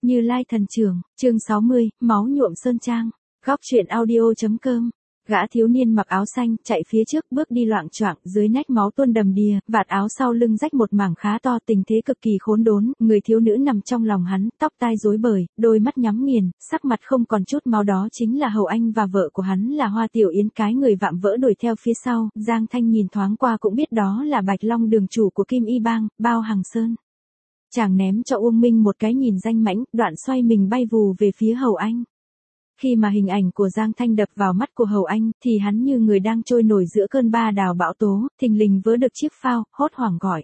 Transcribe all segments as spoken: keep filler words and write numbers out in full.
Như Lai thần trưởng, chương sáu mươi, máu nhuộm sơn trang. Góc truyện audio.com. Gã thiếu niên mặc áo xanh, chạy phía trước, bước đi loạng choạng, dưới nách máu tuôn đầm đìa, vạt áo sau lưng rách một mảng khá to, tình thế cực kỳ khốn đốn, người thiếu nữ nằm trong lòng hắn, tóc tai rối bời, đôi mắt nhắm nghiền, sắc mặt không còn chút máu, đó chính là Hầu Anh và vợ của hắn là Hoa Tiểu Yến, cái người vạm vỡ đuổi theo phía sau. Giang Thanh nhìn thoáng qua cũng biết đó là Bạch Long đường chủ của Kim Y Bang, Bao Hằng Sơn. Chàng ném cho Uông Minh một cái nhìn danh mãnh, đoạn xoay mình bay vù về phía Hầu Anh. Khi mà hình ảnh của Giang Thanh đập vào mắt của Hầu Anh, thì hắn như người đang trôi nổi giữa cơn ba đào bão tố, thình lình vớ được chiếc phao, hốt hoảng gọi.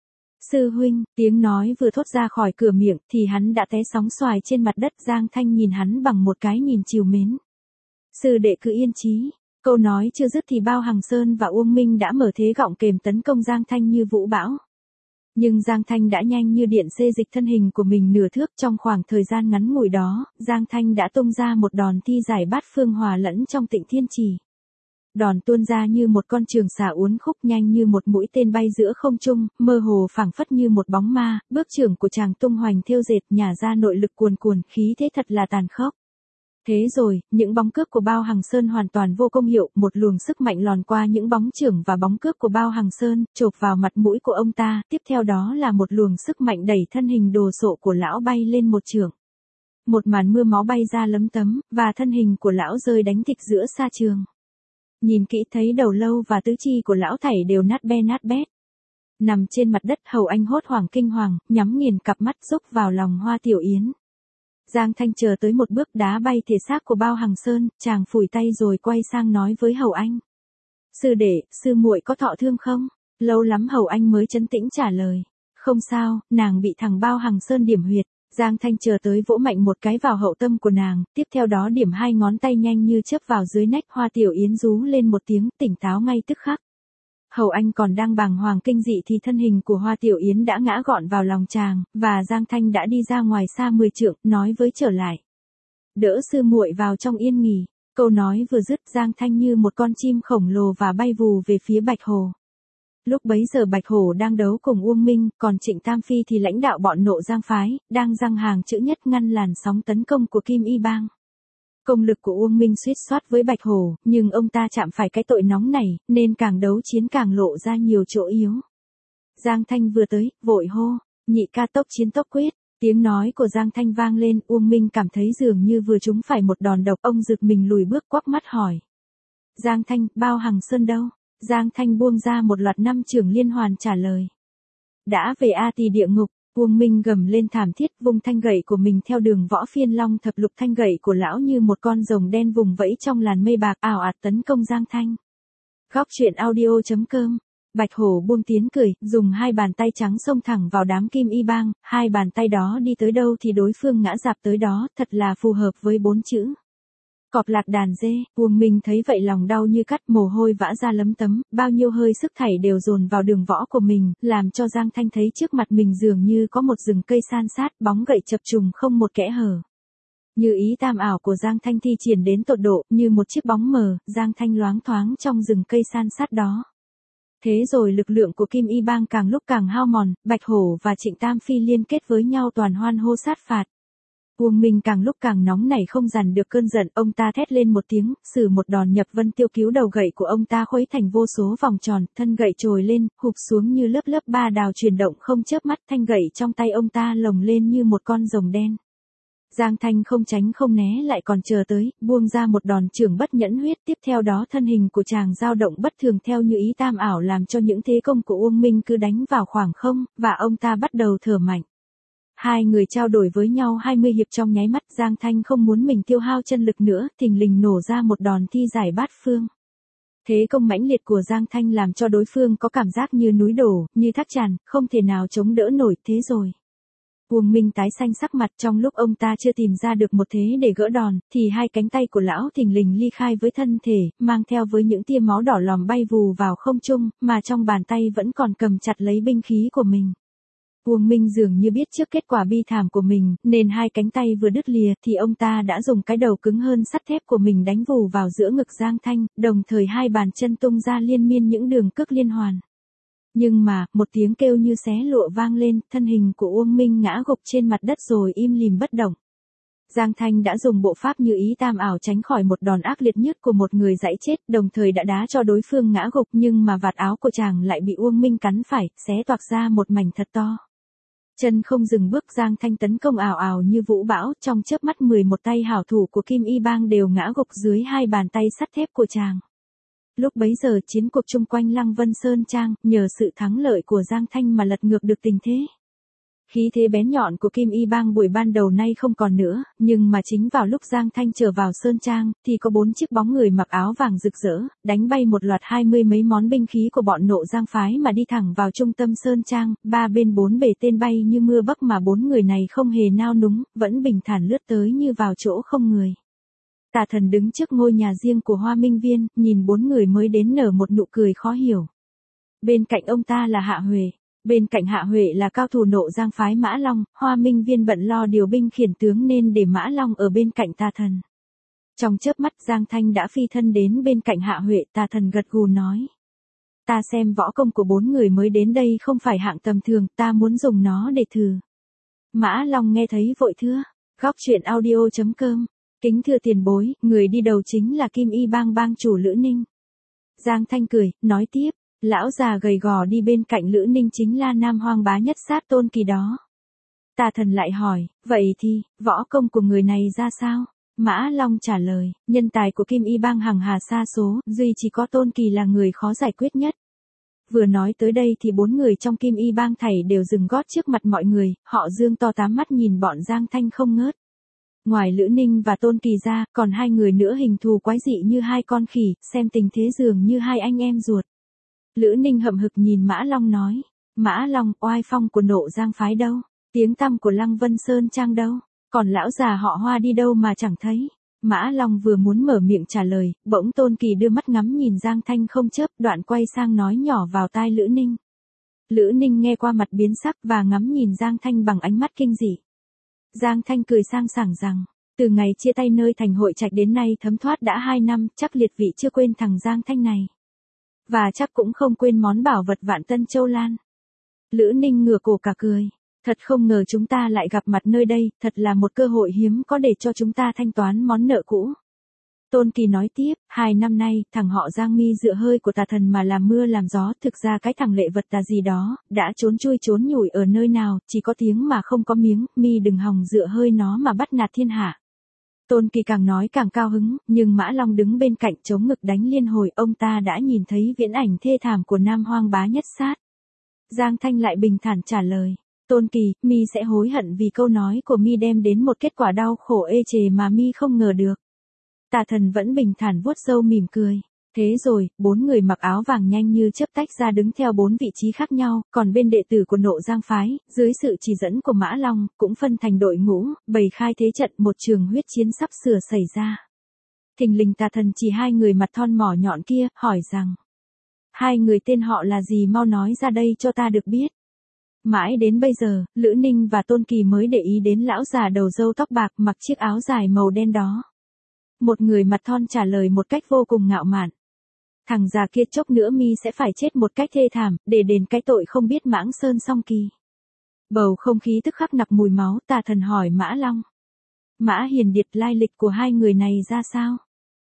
Sư huynh, tiếng nói vừa thốt ra khỏi cửa miệng, thì hắn đã té sóng xoài trên mặt đất. Giang Thanh nhìn hắn bằng một cái nhìn trìu mến. Sư đệ cứ yên chí. Câu nói chưa dứt thì Bao Hằng Sơn và Uông Minh đã mở thế gọng kềm tấn công Giang Thanh như vũ bão. Nhưng Giang Thanh đã nhanh như điện xê dịch thân hình của mình nửa thước. Trong khoảng thời gian ngắn ngủi đó, Giang Thanh đã tung ra một đòn thi giải bát phương hòa lẫn trong Tịnh Thiên Chỉ. Đòn tuôn ra như một con trường xà uốn khúc, nhanh như một mũi tên bay giữa không trung, mơ hồ phảng phất như một bóng ma. Bước trưởng của chàng tung hoành thêu dệt, nhả ra nội lực cuồn cuồn, khí thế thật là tàn khốc. Thế rồi, những bóng cước của Bao Hằng Sơn hoàn toàn vô công hiệu, một luồng sức mạnh lòn qua những bóng chưởng và bóng cước của Bao Hằng Sơn, chộp vào mặt mũi của ông ta, tiếp theo đó là một luồng sức mạnh đẩy thân hình đồ sộ của lão bay lên một chưởng. Một màn mưa máu bay ra lấm tấm, và thân hình của lão rơi đánh thịch giữa sa trường. Nhìn kỹ thấy đầu lâu và tứ chi của lão thảy đều nát be nát bét. Nằm trên mặt đất, Hầu Anh hốt hoảng kinh hoàng, nhắm nghiền cặp mắt rúc vào lòng Hoa Tiểu Yến. Giang Thanh chờ tới một bước đá bay thể xác của Bao Hằng Sơn, chàng phủi tay rồi quay sang nói với Hầu Anh. Sư đệ, sư muội có thọ thương không? Lâu lắm Hầu Anh mới trấn tĩnh trả lời. Không sao, nàng bị thằng Bao Hằng Sơn điểm huyệt. Giang Thanh chờ tới vỗ mạnh một cái vào hậu tâm của nàng, tiếp theo đó điểm hai ngón tay nhanh như chớp vào dưới nách. Hoa Tiểu Yến rú lên một tiếng, tỉnh táo ngay tức khắc. Hầu Anh còn đang bàng hoàng kinh dị thì thân hình của Hoa Tiểu Yến đã ngã gọn vào lòng chàng, và Giang Thanh đã đi ra ngoài xa mười trượng, nói với trở lại. Đỡ sư muội vào trong yên nghỉ. Câu nói vừa dứt, Giang Thanh như một con chim khổng lồ và bay vù về phía Bạch Hồ. Lúc bấy giờ Bạch Hổ đang đấu cùng Uông Minh, còn Trịnh Tam Phi thì lãnh đạo bọn Nộ Giang phái, đang giăng hàng chữ nhất ngăn làn sóng tấn công của Kim Y Bang. Công lực của Uông Minh suýt soát với Bạch Hổ, nhưng ông ta chạm phải cái tội nóng này, nên càng đấu chiến càng lộ ra nhiều chỗ yếu. Giang Thanh vừa tới, vội hô, nhị ca tốc chiến tốc quyết. Tiếng nói của Giang Thanh vang lên, Uông Minh cảm thấy dường như vừa trúng phải một đòn độc, ông giật mình lùi bước quắc mắt hỏi. Giang Thanh, Bao Hằng Sơn đâu? Giang Thanh buông ra một loạt năm chưởng liên hoàn trả lời. Đã về A Tỳ địa ngục. Uông Minh gầm lên thảm thiết, vung thanh gậy của mình theo đường võ phiên long thập lục. Thanh gậy của lão như một con rồng đen vùng vẫy trong làn mây bạc, ảo ạt tấn công Giang Thanh. Góc truyện audio.com. Bạch Hổ buông tiếng cười, dùng hai bàn tay trắng xông thẳng vào đám Kim Y Bang, hai bàn tay đó đi tới đâu thì đối phương ngã rạp tới đó, thật là phù hợp với bốn chữ. Cọp lạc đàn dê. Uông Minh thấy vậy lòng đau như cắt, mồ hôi vã ra lấm tấm, bao nhiêu hơi sức thảy đều dồn vào đường võ của mình, làm cho Giang Thanh thấy trước mặt mình dường như có một rừng cây san sát, bóng gậy chập trùng không một kẽ hở. Như ý tam ảo của Giang Thanh thi triển đến tột độ, như một chiếc bóng mờ, Giang Thanh loáng thoáng trong rừng cây san sát đó. Thế rồi lực lượng của Kim Y Bang càng lúc càng hao mòn, Bạch Hổ và Trịnh Tam Phi liên kết với nhau toàn hoan hô sát phạt. Uông Minh càng lúc càng nóng nảy không dằn được cơn giận, ông ta thét lên một tiếng, sử một đòn nhập vân tiêu, cứu đầu gậy của ông ta khuấy thành vô số vòng tròn, thân gậy trồi lên, hụp xuống như lớp lớp ba đào chuyển động không chớp mắt, thanh gậy trong tay ông ta lồng lên như một con rồng đen. Giang Thanh không tránh không né lại còn chờ tới, buông ra một đòn chưởng bất nhẫn huyết, tiếp theo đó thân hình của chàng dao động bất thường theo như ý tam ảo, làm cho những thế công của Uông Minh cứ đánh vào khoảng không, và ông ta bắt đầu thở mạnh. Hai người trao đổi với nhau hai mươi hiệp trong nháy mắt. Giang Thanh không muốn mình tiêu hao chân lực nữa, thình lình nổ ra một đòn thi giải bát phương. Thế công mãnh liệt của Giang Thanh làm cho đối phương có cảm giác như núi đổ, như thác tràn, không thể nào chống đỡ nổi. Thế rồi Uông Minh tái xanh sắc mặt, trong lúc ông ta chưa tìm ra được một thế để gỡ đòn, thì hai cánh tay của lão thình lình ly khai với thân thể, mang theo với những tia máu đỏ lòm bay vù vào không trung, mà trong bàn tay vẫn còn cầm chặt lấy binh khí của mình. Uông Minh dường như biết trước kết quả bi thảm của mình, nên hai cánh tay vừa đứt lìa thì ông ta đã dùng cái đầu cứng hơn sắt thép của mình đánh vù vào giữa ngực Giang Thanh, đồng thời hai bàn chân tung ra liên miên những đường cước liên hoàn. Nhưng mà, một tiếng kêu như xé lụa vang lên, thân hình của Uông Minh ngã gục trên mặt đất rồi im lìm bất động. Giang Thanh đã dùng bộ pháp như ý tam ảo tránh khỏi một đòn ác liệt nhất của một người dãy chết, đồng thời đã đá cho đối phương ngã gục, nhưng mà vạt áo của chàng lại bị Uông Minh cắn phải, xé toạc ra một mảnh thật to. Chân không dừng bước, Giang Thanh tấn công ảo ảo như vũ bão, trong chớp mắt mười một tay hảo thủ của Kim Y Bang đều ngã gục dưới hai bàn tay sắt thép của chàng. Lúc bấy giờ chiến cuộc chung quanh Lăng Vân Sơn Trang, nhờ sự thắng lợi của Giang Thanh mà lật ngược được tình thế. Khí thế bén nhọn của Kim Y Bang buổi ban đầu nay không còn nữa, nhưng mà chính vào lúc Giang Thanh trở vào Sơn Trang, thì có bốn chiếc bóng người mặc áo vàng rực rỡ, đánh bay một loạt hai mươi mấy món binh khí của bọn Nộ Giang phái mà đi thẳng vào trung tâm Sơn Trang, ba bên bốn bề tên bay như mưa bắc mà bốn người này không hề nao núng, vẫn bình thản lướt tới như vào chỗ không người. Tà Thần đứng trước ngôi nhà riêng của Hoa Minh Viên, nhìn bốn người mới đến nở một nụ cười khó hiểu. Bên cạnh ông ta là Hạ Huệ. Bên cạnh Hạ Huệ là cao thủ Nộ Giang phái Mã Long, Hoa Minh Viên bận lo điều binh khiển tướng nên để Mã Long ở bên cạnh Tà Thần. Trong chớp mắt Giang Thanh đã phi thân đến bên cạnh Hạ Huệ, Tà Thần gật gù nói. Ta xem võ công của bốn người mới đến đây không phải hạng tầm thường, ta muốn dùng nó để thử. Mã Long nghe thấy vội thưa, góc truyện audio chấm com, kính thưa tiền bối, người đi đầu chính là Kim Y Bang bang chủ Lữ Ninh. Giang Thanh cười, nói tiếp. Lão già gầy gò đi bên cạnh Lữ Ninh chính là Nam Hoang bá nhất sát Tôn Kỳ đó. Tà Thần lại hỏi, vậy thì, võ công của người này ra sao? Mã Long trả lời, nhân tài của Kim Y Bang hằng hà sa số, duy chỉ có Tôn Kỳ là người khó giải quyết nhất. Vừa nói tới đây thì bốn người trong Kim Y Bang thảy đều dừng gót trước mặt mọi người, họ dương to tám mắt nhìn bọn Giang Thanh không ngớt. Ngoài Lữ Ninh và Tôn Kỳ ra, còn hai người nữa hình thù quái dị như hai con khỉ, xem tình thế dường như hai anh em ruột. Lữ Ninh hậm hực nhìn Mã Long nói, Mã Long, oai phong của Nộ Giang phái đâu, tiếng tăm của Lăng Vân Sơn Trang đâu, còn lão già họ Hoa đi đâu mà chẳng thấy. Mã Long vừa muốn mở miệng trả lời, bỗng Tôn Kỳ đưa mắt ngắm nhìn Giang Thanh không chớp, đoạn quay sang nói nhỏ vào tai Lữ Ninh. Lữ Ninh nghe qua mặt biến sắc và ngắm nhìn Giang Thanh bằng ánh mắt kinh dị. Giang Thanh cười sang sảng rằng, từ ngày chia tay nơi thành Hội Trạch đến nay thấm thoát đã hai năm, chắc liệt vị chưa quên thằng Giang Thanh này. Và chắc cũng không quên món bảo vật Vạn Tân Châu Lan. Lữ Ninh ngửa cổ cả cười. Thật không ngờ chúng ta lại gặp mặt nơi đây, thật là một cơ hội hiếm có để cho chúng ta thanh toán món nợ cũ. Tôn Kỳ nói tiếp, hai năm nay, thằng họ Giang Mi dựa hơi của Tà Thần mà làm mưa làm gió, thực ra cái thằng lệ vật tà gì đó, đã trốn chui trốn nhủi ở nơi nào, chỉ có tiếng mà không có miếng, Mi đừng hòng dựa hơi nó mà bắt nạt thiên hạ. Tôn Kỳ càng nói càng cao hứng, nhưng Mã Long đứng bên cạnh chống ngực đánh liên hồi, ông ta đã nhìn thấy viễn ảnh thê thảm của Nam Hoang bá nhất sát. Giang Thanh lại bình thản trả lời, Tôn Kỳ, Mi sẽ hối hận vì câu nói của Mi đem đến một kết quả đau khổ ê chề mà Mi không ngờ được. Tà Thần vẫn bình thản vuốt râu mỉm cười. Thế rồi, bốn người mặc áo vàng nhanh như chớp tách ra đứng theo bốn vị trí khác nhau, còn bên đệ tử của Nộ Giang phái, dưới sự chỉ dẫn của Mã Long, cũng phân thành đội ngũ, bày khai thế trận, một trường huyết chiến sắp sửa xảy ra. Thình lình Tà Thần chỉ hai người mặt thon mỏ nhọn kia, hỏi rằng, hai người tên họ là gì, mau nói ra đây cho ta được biết. Mãi đến bây giờ, Lữ Ninh và Tôn Kỳ mới để ý đến lão già đầu râu tóc bạc mặc chiếc áo dài màu đen đó. Một người mặt thon trả lời một cách vô cùng ngạo mạn. Thằng già kia chốc nữa Mi sẽ phải chết một cách thê thảm, để đền cái tội không biết Mãng Sơn Song Kỳ. Bầu không khí tức khắc nặc mùi máu, Tà Thần hỏi Mã Long. Mã Hiền Điệt, lai lịch của hai người này ra sao?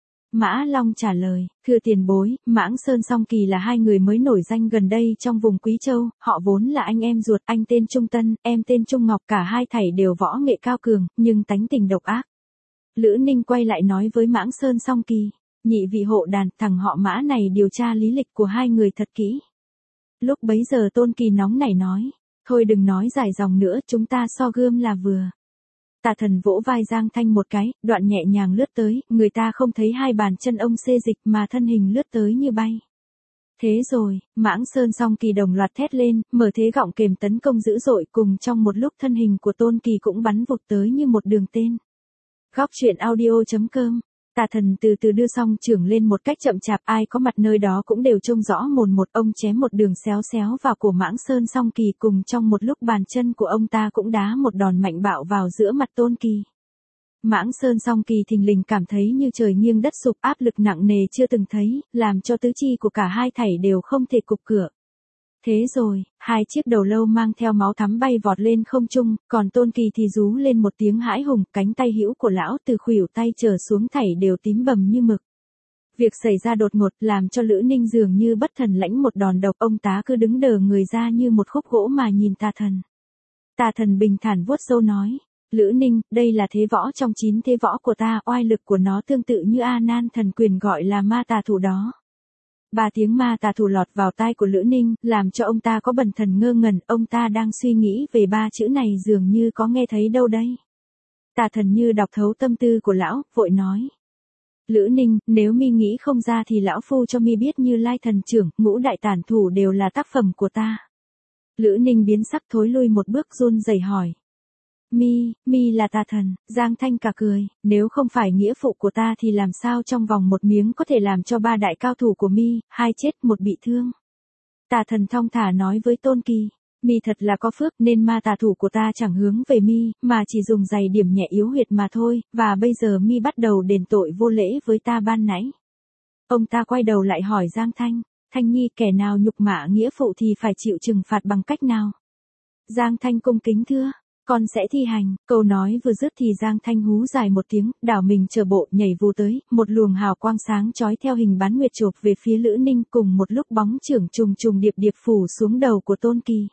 Mã Long trả lời, thưa tiền bối, Mãng Sơn Song Kỳ là hai người mới nổi danh gần đây trong vùng Quý Châu, họ vốn là anh em ruột, anh tên Trung Tân, em tên Trung Ngọc, cả hai thảy đều võ nghệ cao cường, nhưng tánh tình độc ác. Lữ Ninh quay lại nói với Mãng Sơn Song Kỳ, nhị vị hộ đàn, thằng họ Mã này điều tra lý lịch của hai người thật kỹ. Lúc bấy giờ Tôn Kỳ nóng nảy nói, thôi đừng nói dài dòng nữa, chúng ta so gươm là vừa. Tà Thần vỗ vai Giang Thanh một cái, đoạn nhẹ nhàng lướt tới, người ta không thấy hai bàn chân ông xê dịch mà thân hình lướt tới như bay. Thế rồi, Mãng Sơn Song Kỳ đồng loạt thét lên, mở thế gọng kềm tấn công dữ dội, cùng trong một lúc thân hình của Tôn Kỳ cũng bắn vụt tới như một đường tên. Góc truyện audio chấm com. Tà Thần từ từ đưa song trưởng lên một cách chậm chạp, ai có mặt nơi đó cũng đều trông rõ mồn một, ông chém một đường xéo xéo vào của Mãng Sơn Song Kỳ, cùng trong một lúc bàn chân của ông ta cũng đá một đòn mạnh bạo vào giữa mặt Tôn Kỳ. Mãng Sơn Song Kỳ thình lình cảm thấy như trời nghiêng đất sụp, áp lực nặng nề chưa từng thấy, làm cho tứ chi của cả hai thảy đều không thể cục cửa. Thế rồi, hai chiếc đầu lâu mang theo máu thắm bay vọt lên không trung, còn Tôn Kỳ thì rú lên một tiếng hãi hùng, cánh tay hữu của lão từ khuỷu tay trở xuống thảy đều tím bầm như mực. Việc xảy ra đột ngột làm cho Lữ Ninh dường như bất thần lãnh một đòn độc, ông tá cứ đứng đờ người ra như một khúc gỗ mà nhìn Tà Thần. Tà Thần bình thản vuốt râu nói, Lữ Ninh, đây là thế võ trong chín thế võ của ta, oai lực của nó tương tự như A Nan thần quyền gọi là ma tà thủ đó. Ba tiếng ma tà thủ lọt vào tai của Lữ Ninh, làm cho ông ta có bần thần ngơ ngẩn, ông ta đang suy nghĩ về ba chữ này dường như có nghe thấy đâu đây. Tà Thần như đọc thấu tâm tư của lão, vội nói. Lữ Ninh, nếu mi nghĩ không ra thì lão phu cho mi biết Như Lai thần trưởng, ngũ đại tản thủ đều là tác phẩm của ta. Lữ Ninh biến sắc thối lui một bước run rẩy hỏi. Mi, mi là Tà Thần, Giang Thanh cả cười, nếu không phải nghĩa phụ của ta thì làm sao trong vòng một miếng có thể làm cho ba đại cao thủ của mi, hai chết một bị thương. Tà Thần thong thả nói với Tôn Kỳ, mi thật là có phước nên ma tà thủ của ta chẳng hướng về mi, mà chỉ dùng giày điểm nhẹ yếu huyệt mà thôi, và bây giờ mi bắt đầu đền tội vô lễ với ta ban nãy. Ông ta quay đầu lại hỏi Giang Thanh, Thanh Nhi kẻ nào nhục mạ nghĩa phụ thì phải chịu trừng phạt bằng cách nào? Giang Thanh cung kính thưa. Con sẽ thi hành, câu nói vừa dứt thì Giang Thanh hú dài một tiếng, đảo mình trở bộ nhảy vù tới, một luồng hào quang sáng chói theo hình bán nguyệt chộp về phía Lữ Ninh, cùng một lúc bóng chưởng trùng trùng điệp điệp phủ xuống đầu của Tôn Kỳ.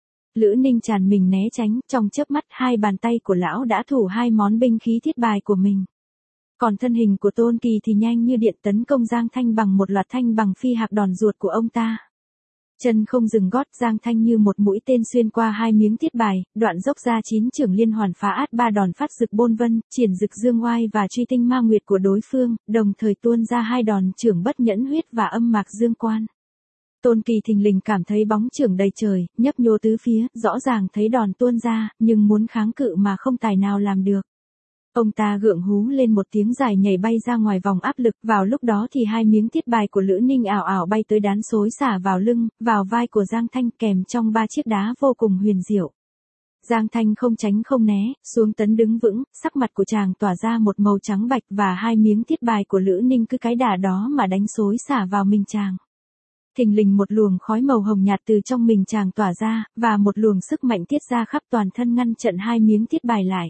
Lữ Ninh tràn mình né tránh, trong chớp mắt hai bàn tay của lão đã thủ hai món binh khí thiết bài của mình. Còn thân hình của Tôn Kỳ thì nhanh như điện tấn công Giang Thanh bằng một loạt thanh bằng phi hạc đòn ruột của ông ta. Chân không dừng gót, Giang Thanh như một mũi tên xuyên qua hai miếng thiết bài, đoạn dốc ra chín chưởng liên hoàn phá át ba đòn phát dực bôn vân, triển dực dương oai và truy tinh ma nguyệt của đối phương, đồng thời tuôn ra hai đòn chưởng bất nhẫn huyết và âm mạc dương quan. Tôn Kỳ thình lình cảm thấy bóng chưởng đầy trời, nhấp nhô tứ phía, rõ ràng thấy đòn tuôn ra, nhưng muốn kháng cự mà không tài nào làm được. Ông ta gượng hú lên một tiếng dài nhảy bay ra ngoài vòng áp lực, vào lúc đó thì hai miếng thiết bài của Lữ Ninh ảo ảo bay tới đán xối xả vào lưng, vào vai của Giang Thanh kèm trong ba chiếc đá vô cùng huyền diệu. Giang Thanh không tránh không né, xuống tấn đứng vững, sắc mặt của chàng tỏa ra một màu trắng bạch và hai miếng thiết bài của Lữ Ninh cứ cái đà đó mà đánh xối xả vào mình chàng. Thình lình một luồng khói màu hồng nhạt từ trong mình chàng tỏa ra, và một luồng sức mạnh tiết ra khắp toàn thân ngăn chặn hai miếng thiết bài lại.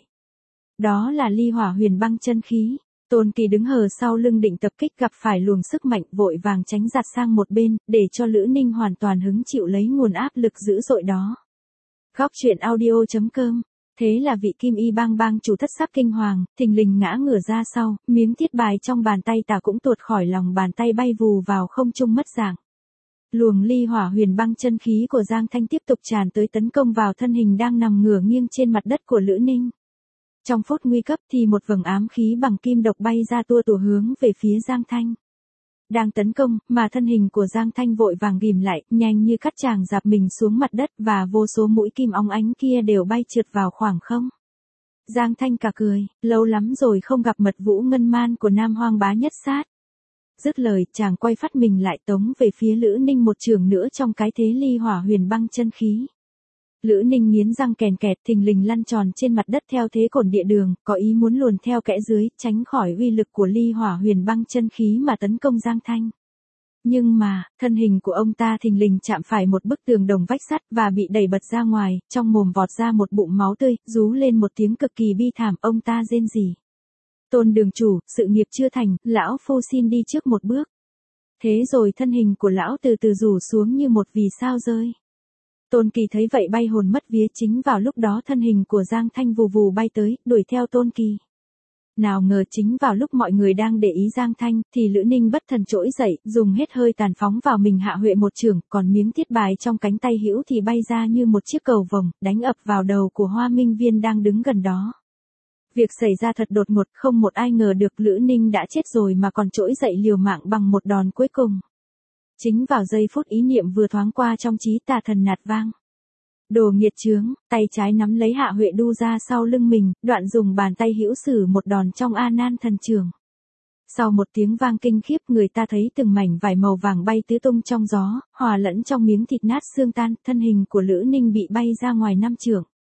Đó là ly hỏa huyền băng chân khí. Tôn Kỳ đứng hờ sau lưng định tập kích gặp phải luồng sức mạnh vội vàng tránh giặt sang một bên, để cho Lữ Ninh hoàn toàn hứng chịu lấy nguồn áp lực dữ dội đó. Góc truyện audio chấm com. Thế là vị Kim Y bang bang chủ thất sắc kinh hoàng, thình lình ngã ngửa ra sau, miếng thiết bài trong bàn tay tà cũng tuột khỏi lòng bàn tay bay vù vào không trung mất dạng. Luồng ly hỏa huyền băng chân khí của Giang Thanh tiếp tục tràn tới tấn công vào thân hình đang nằm ngửa nghiêng trên mặt đất của Lữ Ninh. Trong phút nguy cấp thì một vầng ám khí bằng kim độc bay ra tua tủa hướng về phía Giang Thanh. Đang tấn công, mà thân hình của Giang Thanh vội vàng ghim lại, nhanh như cắt chàng dạp mình xuống mặt đất và vô số mũi kim óng ánh kia đều bay trượt vào khoảng không. Giang Thanh cả cười, lâu lắm rồi không gặp mật vũ ngân man của Nam Hoang Bá Nhất Sát. Dứt lời, chàng quay phát mình lại tống về phía Lữ Ninh một trường nữa trong cái thế ly hỏa huyền băng chân khí. Lữ Ninh nghiến răng kèn kẹt thình lình lăn tròn trên mặt đất theo thế cổn địa đường, có ý muốn luồn theo kẽ dưới, tránh khỏi uy lực của ly hỏa huyền băng chân khí mà tấn công Giang Thanh. Nhưng mà, thân hình của ông ta thình lình chạm phải một bức tường đồng vách sắt và bị đẩy bật ra ngoài, trong mồm vọt ra một bụng máu tươi, rú lên một tiếng cực kỳ bi thảm, ông ta rên rỉ. Tôn đường chủ, sự nghiệp chưa thành, lão phu xin đi trước một bước. Thế rồi thân hình của lão từ từ rủ xuống như một vì sao rơi. Tôn Kỳ thấy vậy bay hồn mất vía, chính vào lúc đó thân hình của Giang Thanh vù vù bay tới, đuổi theo Tôn Kỳ. Nào ngờ chính vào lúc mọi người đang để ý Giang Thanh, thì Lữ Ninh bất thần trỗi dậy, dùng hết hơi tàn phóng vào mình hạ huệ một chưởng, còn miếng thiết bài trong cánh tay hữu thì bay ra như một chiếc cầu vồng, đánh ập vào đầu của Hoa Minh Viên đang đứng gần đó. Việc xảy ra thật đột ngột, không một ai ngờ được Lữ Ninh đã chết rồi mà còn trỗi dậy liều mạng bằng một đòn cuối cùng. Chính vào giây phút ý niệm vừa thoáng qua trong trí Tà Thần nạt vang. Đồ nghiệt chướng, tay trái nắm lấy hạ huệ đu ra sau lưng mình, đoạn dùng bàn tay hữu sử một đòn trong A Nan thần trường. Sau một tiếng vang kinh khiếp, người ta thấy từng mảnh vải màu vàng bay tứ tung trong gió, hòa lẫn trong miếng thịt nát xương tan, thân hình của Lữ Ninh bị bay ra ngoài năm trượng.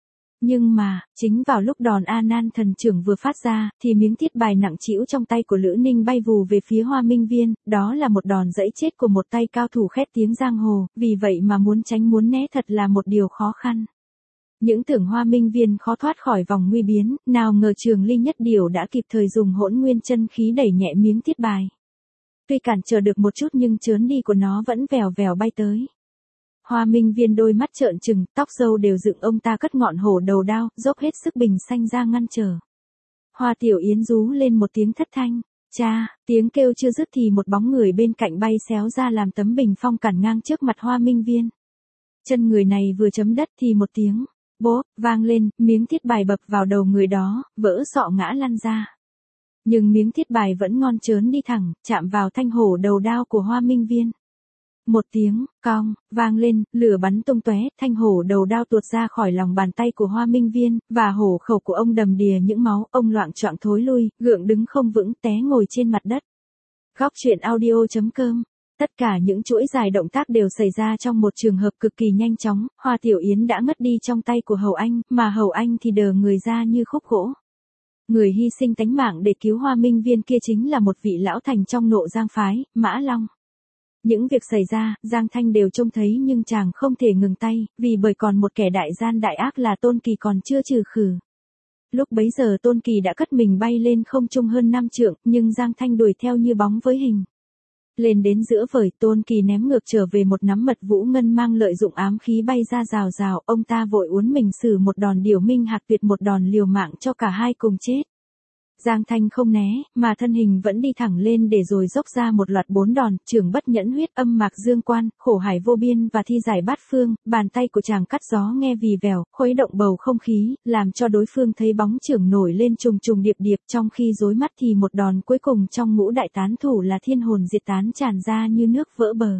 Nhưng mà, chính vào lúc đòn A Nan thần trưởng vừa phát ra, thì miếng thiết bài nặng trĩu trong tay của Lữ Ninh bay vù về phía Hoa Minh Viên, đó là một đòn dẫy chết của một tay cao thủ khét tiếng giang hồ, vì vậy mà muốn tránh muốn né thật là một điều khó khăn. Những tưởng Hoa Minh Viên khó thoát khỏi vòng nguy biến, nào ngờ Trường Ly Nhất Điểu đã kịp thời dùng hỗn nguyên chân khí đẩy nhẹ miếng thiết bài. Tuy cản trở được một chút nhưng chớn đi của nó vẫn vèo vèo bay tới. Hoa Minh Viên đôi mắt trợn trừng, tóc râu đều dựng, ông ta cất ngọn hổ đầu đao, dốc hết sức bình xanh ra ngăn trở. Hoa Tiểu Yến rú lên một tiếng thất thanh. Cha, tiếng kêu chưa dứt thì một bóng người bên cạnh bay xéo ra làm tấm bình phong cản ngang trước mặt Hoa Minh Viên. Chân người này vừa chấm đất thì một tiếng bốp vang lên, miếng thiết bài bập vào đầu người đó, vỡ sọ ngã lăn ra. Nhưng miếng thiết bài vẫn ngon trớn đi thẳng, chạm vào thanh hổ đầu đao của Hoa Minh Viên. Một tiếng cong vang lên, lửa bắn tung tóe, thanh hổ đầu đao tuột ra khỏi lòng bàn tay của Hoa Minh Viên, và hổ khẩu của ông đầm đìa những máu, ông loạng choạng thối lui, gượng đứng không vững, té ngồi trên mặt đất. Góc truyện audio chấm com. Tất cả những chuỗi dài động tác đều xảy ra trong một trường hợp cực kỳ nhanh chóng, Hoa Tiểu Yến đã ngất đi trong tay của Hầu Anh, mà Hầu Anh thì đờ người ra như khúc gỗ. Người hy sinh tánh mạng để cứu Hoa Minh Viên kia chính là một vị lão thành trong Nộ Giang phái, Mã Long. Những việc xảy ra, Giang Thanh đều trông thấy nhưng chàng không thể ngừng tay, vì bởi còn một kẻ đại gian đại ác là Tôn Kỳ còn chưa trừ khử. Lúc bấy giờ Tôn Kỳ đã cất mình bay lên không trung hơn năm trượng, nhưng Giang Thanh đuổi theo như bóng với hình. Lên đến giữa vời, Tôn Kỳ ném ngược trở về một nắm mật vũ ngân mang lợi dụng ám khí bay ra rào rào, ông ta vội uốn mình xử một đòn điểu minh hạc tuyệt, một đòn liều mạng cho cả hai cùng chết. Giang Thanh không né, mà thân hình vẫn đi thẳng lên để rồi dốc ra một loạt bốn đòn, trường bất nhẫn huyết, âm mạc dương quan, khổ hải vô biên và thi giải bát phương, bàn tay của chàng cắt gió nghe vì vèo, khuấy động bầu không khí, làm cho đối phương thấy bóng trưởng nổi lên trùng trùng điệp điệp, trong khi rối mắt thì một đòn cuối cùng trong ngũ đại tán thủ là thiên hồn diệt tán tràn ra như nước vỡ bờ.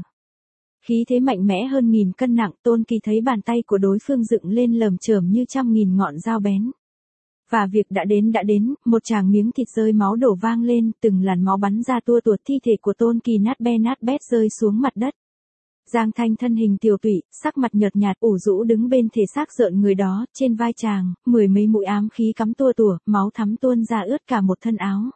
Khí thế mạnh mẽ hơn nghìn cân nặng, Tôn Kỳ thấy bàn tay của đối phương dựng lên lởm chởm như trăm nghìn ngọn dao bén. Và việc đã đến đã đến, một tràng miếng thịt rơi máu đổ vang lên, từng làn máu bắn ra tua tuột, thi thể của Tôn Kỳ nát be nát bét rơi xuống mặt đất. Giang Thanh thân hình tiều tụy, sắc mặt nhợt nhạt, ủ rũ đứng bên thể xác rợn người đó, trên vai chàng, mười mấy mũi ám khí cắm tua tủa, máu thắm tuôn ra ướt cả một thân áo.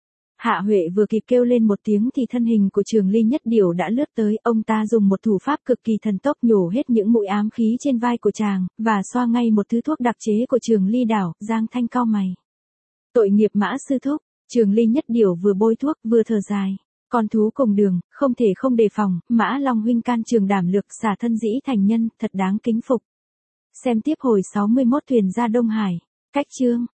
Hạ Huệ vừa kịp kêu lên một tiếng thì thân hình của Trường Ly Nhất Điểu đã lướt tới, ông ta dùng một thủ pháp cực kỳ thần tốc nhổ hết những mũi ám khí trên vai của chàng, và xoa ngay một thứ thuốc đặc chế của Trường Ly đảo. Giang Thanh cau mày. Tội nghiệp Mã sư thúc. Trường Ly Nhất Điểu vừa bôi thuốc vừa thở dài. Con thú cùng đường, không thể không đề phòng, Mã Long huynh can trường đảm lược, xả thân dĩ thành nhân, thật đáng kính phục. Xem tiếp hồi sáu mươi mốt thuyền ra Đông Hải. Cách chương.